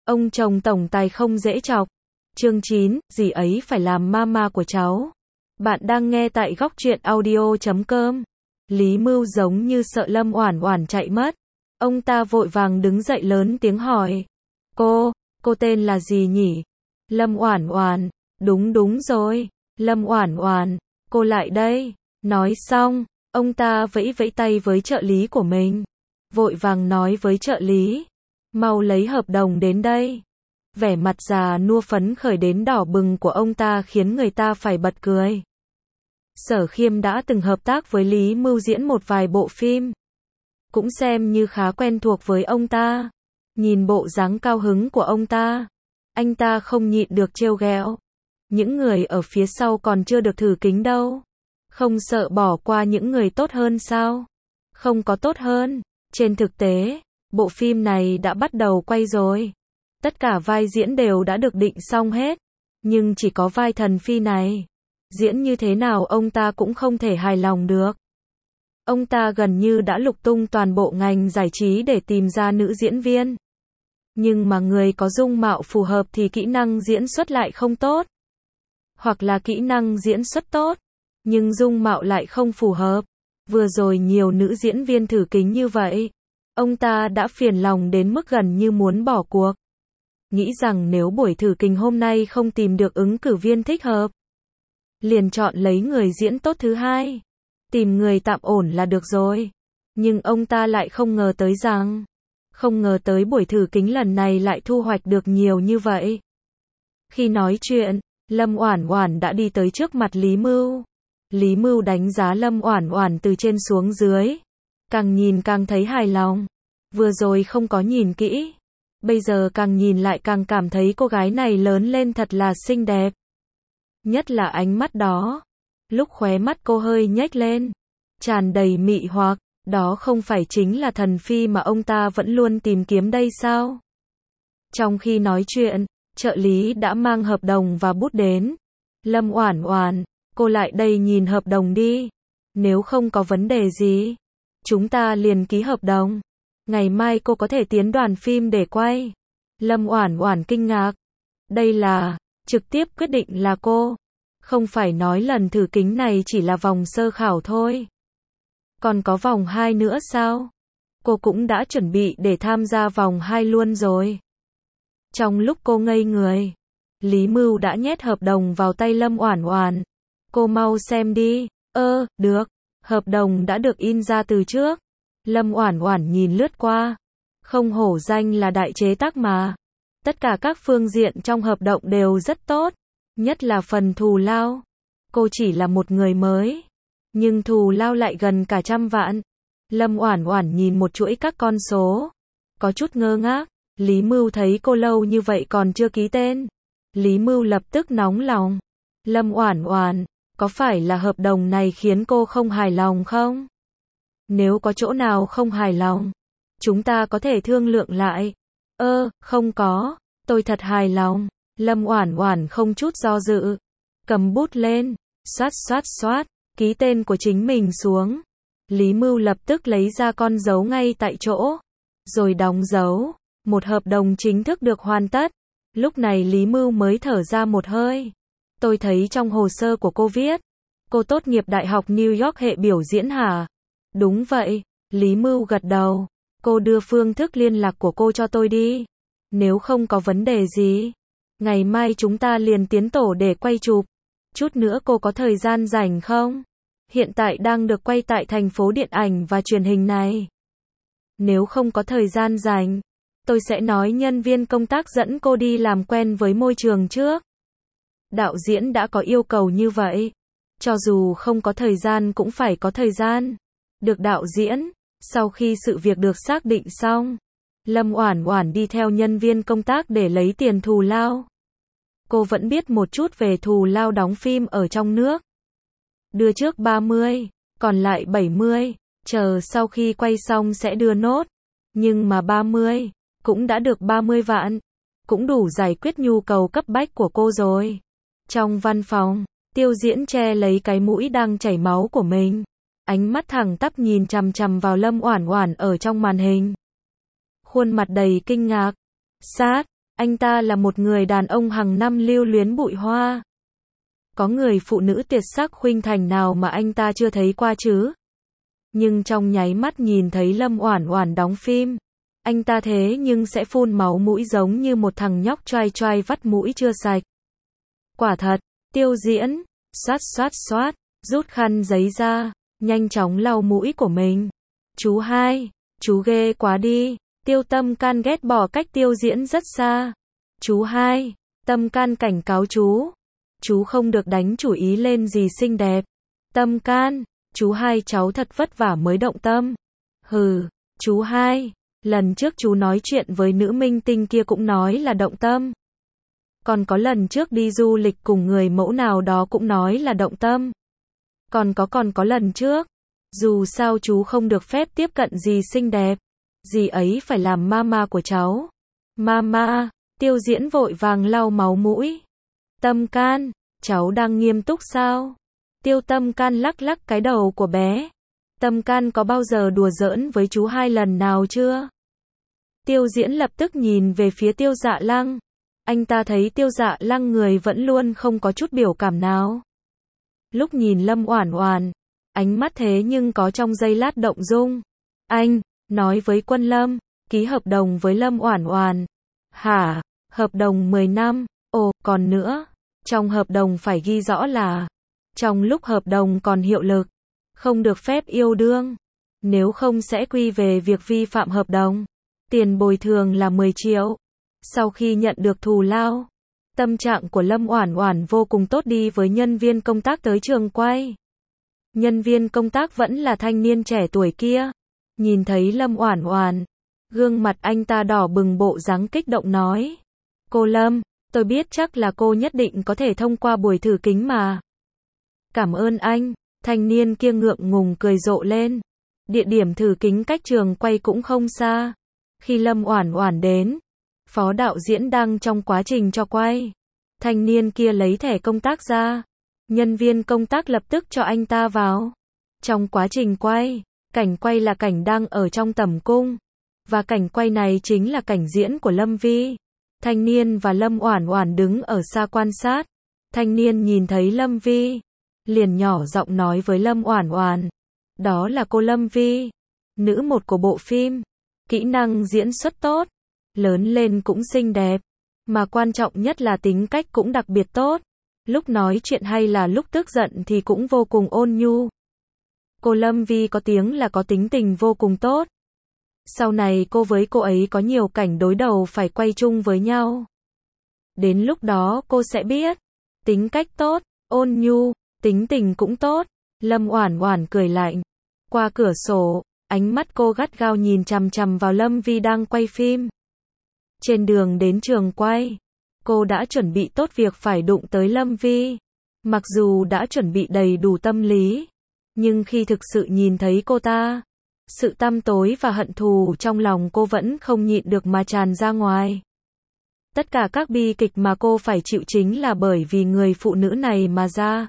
Ông chồng tổng tài không dễ chọc. Chương 9, dì ấy phải làm mama của cháu. Bạn đang nghe tại góc truyện audio.com. Lý Mưu giống như sợ Lâm Oản Oản chạy mất. Ông ta vội vàng đứng dậy lớn tiếng hỏi. Cô tên là gì nhỉ? Lâm Oản Oản. Đúng rồi. Lâm Oản Oản, cô lại đây. Nói xong, ông ta vẫy vẫy tay với trợ lý của mình. Vội vàng nói với trợ lý. Mau lấy hợp đồng đến đây. Vẻ mặt già nua phấn khởi đến đỏ bừng của ông ta khiến người ta phải bật cười. Sở Khiêm đã từng hợp tác với Lý Mưu diễn một vài bộ phim. Cũng xem như khá quen thuộc với ông ta. Nhìn bộ dáng cao hứng của ông ta, anh ta không nhịn được trêu ghẹo. Những người ở phía sau còn chưa được thử kính đâu. Không sợ bỏ qua những người tốt hơn sao? Không có tốt hơn. Trên thực tế, bộ phim này đã bắt đầu quay rồi. Tất cả vai diễn đều đã được định xong hết. Nhưng chỉ có vai thần phi này. Diễn như thế nào ông ta cũng không thể hài lòng được. Ông ta gần như đã lục tung toàn bộ ngành giải trí để tìm ra nữ diễn viên. Nhưng mà người có dung mạo phù hợp thì kỹ năng diễn xuất lại không tốt. Hoặc là kỹ năng diễn xuất tốt, nhưng dung mạo lại không phù hợp. Vừa rồi nhiều nữ diễn viên thử kính như vậy. Ông ta đã phiền lòng đến mức gần như muốn bỏ cuộc. Nghĩ rằng nếu buổi thử kính hôm nay không tìm được ứng cử viên thích hợp, liền chọn lấy người diễn tốt thứ hai. Tìm người tạm ổn là được rồi. Nhưng ông ta lại không ngờ tới buổi thử kính lần này lại thu hoạch được nhiều như vậy. Khi nói chuyện, Lâm Oản Oản đã đi tới trước mặt Lý Mưu. Lý Mưu đánh giá Lâm Oản Oản từ trên xuống dưới. Càng nhìn càng thấy hài lòng. Vừa rồi không có nhìn kỹ. Bây giờ càng nhìn lại càng cảm thấy cô gái này lớn lên thật là xinh đẹp. Nhất là ánh mắt đó. Lúc khóe mắt cô hơi nhếch lên, tràn đầy mị hoặc, đó không phải chính là thần phi mà ông ta vẫn luôn tìm kiếm đây sao? Trong khi nói chuyện, trợ lý đã mang hợp đồng và bút đến. Lâm Oản Oản, cô lại đây nhìn hợp đồng đi. Nếu không có vấn đề gì, chúng ta liền ký hợp đồng. Ngày mai cô có thể tiến đoàn phim để quay. Lâm Oản Oản kinh ngạc. Đây là, trực tiếp quyết định là cô. Không phải nói lần thử kính này chỉ là vòng sơ khảo thôi. Còn có vòng 2 nữa sao? Cô cũng đã chuẩn bị để tham gia vòng 2 luôn rồi. Trong lúc cô ngây người, Lý Mưu đã nhét hợp đồng vào tay Lâm Oản Oản. Cô mau xem đi. Được. Hợp đồng đã được in ra từ trước. Lâm Oản Oản nhìn lướt qua. Không hổ danh là đại chế tác mà. Tất cả các phương diện trong hợp đồng đều rất tốt. Nhất là phần thù lao. Cô chỉ là một người mới, nhưng thù lao lại gần cả 100 vạn. Lâm Oản Oản nhìn một chuỗi các con số, có chút ngơ ngác. Lý Mưu thấy cô lâu như vậy còn chưa ký tên. Lý Mưu lập tức nóng lòng. Lâm Oản Oản, có phải là hợp đồng này khiến cô không hài lòng không? Nếu có chỗ nào không hài lòng, chúng ta có thể thương lượng lại. Không có, tôi thật hài lòng. Lâm Oản Oản không chút do dự, cầm bút lên, xoát, ký tên của chính mình xuống. Lý Mưu lập tức lấy ra con dấu ngay tại chỗ, rồi đóng dấu. Một hợp đồng chính thức được hoàn tất. Lúc này Lý Mưu mới thở ra một hơi. Tôi thấy trong hồ sơ của cô viết, cô tốt nghiệp Đại học New York hệ biểu diễn hả? Đúng vậy, Lý Mưu gật đầu. Cô đưa phương thức liên lạc của cô cho tôi đi. Nếu không có vấn đề gì, ngày mai chúng ta liền tiến tổ để quay chụp. Chút nữa cô có thời gian rảnh không? Hiện tại đang được quay tại thành phố điện ảnh và truyền hình này. Nếu không có thời gian rảnh, tôi sẽ nói nhân viên công tác dẫn cô đi làm quen với môi trường trước. Đạo diễn đã có yêu cầu như vậy. Cho dù không có thời gian cũng phải có thời gian. Được đạo diễn. Sau khi sự việc được xác định xong, Lâm Oản Oản đi theo nhân viên công tác để lấy tiền thù lao. Cô vẫn biết một chút về thù lao đóng phim ở trong nước. Đưa trước 30, còn lại 70, chờ sau khi quay xong sẽ đưa nốt. Nhưng mà 30, cũng đã được 30 vạn, cũng đủ giải quyết nhu cầu cấp bách của cô rồi. Trong văn phòng, Tiêu Diễn che lấy cái mũi đang chảy máu của mình. Ánh mắt thẳng tắp nhìn chằm chằm vào Lâm Oản Oản ở trong màn hình. Khuôn mặt đầy kinh ngạc. Anh ta là một người đàn ông hàng năm lưu luyến bụi hoa. Có người phụ nữ tuyệt sắc khuynh thành nào mà anh ta chưa thấy qua chứ? Nhưng trong nháy mắt nhìn thấy Lâm Oản Oản đóng phim, anh ta thế nhưng sẽ phun máu mũi giống như một thằng nhóc choai choai vắt mũi chưa sạch. Quả thật, Tiêu Diễn, xoát xoát xoát, rút khăn giấy ra, nhanh chóng lau mũi của mình. Chú hai, chú ghê quá đi. Tiêu Tâm Can ghét bỏ cách Tiêu Diễn rất xa. Chú hai, Tâm Can cảnh cáo chú không được đánh chủ ý lên gì xinh đẹp. Tâm Can, chú hai cháu thật vất vả mới động tâm. Hừ, chú hai, lần trước chú nói chuyện với nữ minh tinh kia cũng nói là động tâm. Còn có lần trước đi du lịch cùng người mẫu nào đó cũng nói là động tâm. Còn có lần trước, dù sao chú không được phép tiếp cận dì xinh đẹp. Dì ấy phải làm mama của cháu. Mama, Tiêu Diễn vội vàng lau máu mũi. Tâm Can, cháu đang nghiêm túc sao? Tiêu Tâm Can lắc lắc cái đầu của bé. Tâm Can có bao giờ đùa giỡn với chú hai lần nào chưa? Tiêu Diễn lập tức nhìn về phía Tiêu Dạ Lăng. Anh ta thấy Tiêu Dạ Lăng người vẫn luôn không có chút biểu cảm nào. Lúc nhìn Lâm Oản Oản, ánh mắt thế nhưng có trong giây lát động dung. Anh nói với Quân Lâm, ký hợp đồng với Lâm Oản Oản. Hả? Hợp đồng 10 năm? Ồ, còn nữa, trong hợp đồng phải ghi rõ là trong lúc hợp đồng còn hiệu lực, không được phép yêu đương, nếu không sẽ quy về việc vi phạm hợp đồng. Tiền bồi thường là 10 triệu. Sau khi nhận được thù lao, tâm trạng của Lâm Oản Oản vô cùng tốt, đi với nhân viên công tác tới trường quay. Nhân viên công tác vẫn là thanh niên trẻ tuổi kia. Nhìn thấy Lâm Oản Oản, gương mặt anh ta đỏ bừng, bộ dáng kích động nói: "Cô Lâm, tôi biết chắc là cô nhất định có thể thông qua buổi thử kính mà." "Cảm ơn anh." Thanh niên kia ngượng ngùng cười rộ lên. Địa điểm thử kính cách trường quay cũng không xa. Khi Lâm Oản Oản đến, phó đạo diễn đang trong quá trình cho quay. Thanh niên kia lấy thẻ công tác ra. Nhân viên công tác lập tức cho anh ta vào. Trong quá trình quay, cảnh quay là cảnh đang ở trong tẩm cung. Và cảnh quay này chính là cảnh diễn của Lâm Vi. Thanh niên và Lâm Oản Oản đứng ở xa quan sát. Thanh niên nhìn thấy Lâm Vi, liền nhỏ giọng nói với Lâm Oản Oản: "Đó là cô Lâm Vi, nữ một của bộ phim, kỹ năng diễn xuất tốt, lớn lên cũng xinh đẹp, mà quan trọng nhất là tính cách cũng đặc biệt tốt. Lúc nói chuyện hay là lúc tức giận thì cũng vô cùng ôn nhu. Cô Lâm Vi có tiếng là có tính tình vô cùng tốt. Sau này cô với cô ấy có nhiều cảnh đối đầu phải quay chung với nhau. Đến lúc đó cô sẽ biết, tính cách tốt, ôn nhu, tính tình cũng tốt." Lâm Oản Oản cười lạnh. Qua cửa sổ, ánh mắt cô gắt gao nhìn chằm chằm vào Lâm Vi đang quay phim. Trên đường đến trường quay, cô đã chuẩn bị tốt việc phải đụng tới Lâm Vi. Mặc dù đã chuẩn bị đầy đủ tâm lý, nhưng khi thực sự nhìn thấy cô ta, sự tăm tối và hận thù trong lòng cô vẫn không nhịn được mà tràn ra ngoài. Tất cả các bi kịch mà cô phải chịu chính là bởi vì người phụ nữ này mà ra.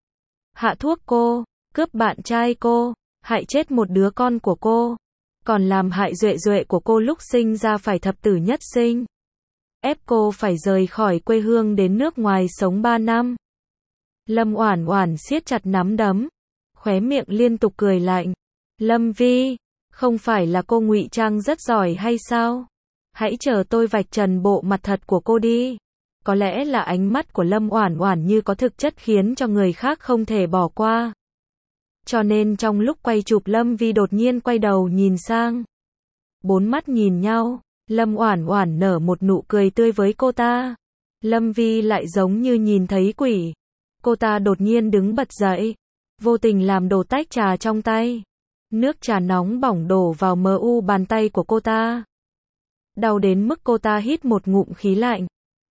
Hạ thuốc cô, cướp bạn trai cô, hại chết một đứa con của cô, còn làm hại duệ duệ của cô lúc sinh ra phải thập tử nhất sinh. Ép cô phải rời khỏi quê hương đến nước ngoài sống 3 năm. Lâm Oản Oản siết chặt nắm đấm, khóe miệng liên tục cười lạnh. Lâm Vi, không phải là cô ngụy trang rất giỏi hay sao? Hãy chờ tôi vạch trần bộ mặt thật của cô đi. Có lẽ là ánh mắt của Lâm Oản Oản như có thực chất khiến cho người khác không thể bỏ qua. Cho nên trong lúc quay chụp Lâm Vi đột nhiên quay đầu nhìn sang. 4 mắt nhìn nhau, Lâm Oản Oản nở một nụ cười tươi với cô ta. Lâm Vi lại giống như nhìn thấy quỷ. Cô ta đột nhiên đứng bật dậy, vô tình làm đổ tách trà trong tay. Nước trà nóng bỏng đổ vào bàn tay của cô ta. Đau đến mức cô ta hít một ngụm khí lạnh.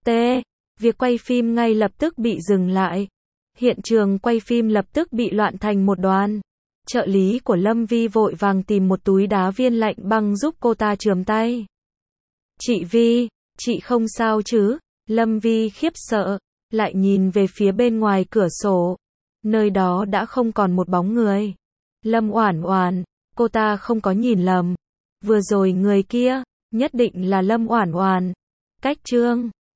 Việc quay phim ngay lập tức bị dừng lại. Hiện trường quay phim lập tức bị loạn thành một đoàn. Trợ lý của Lâm Vi vội vàng tìm một túi đá viên lạnh băng giúp cô ta chườm tay. "Chị Vi, chị không sao chứ?" Lâm Vi khiếp sợ, lại nhìn về phía bên ngoài cửa sổ. Nơi đó đã không còn một bóng người. Lâm Oản Oản, cô ta không có nhìn lầm. Vừa rồi người kia, nhất định là Lâm Oản Oản. cách Trương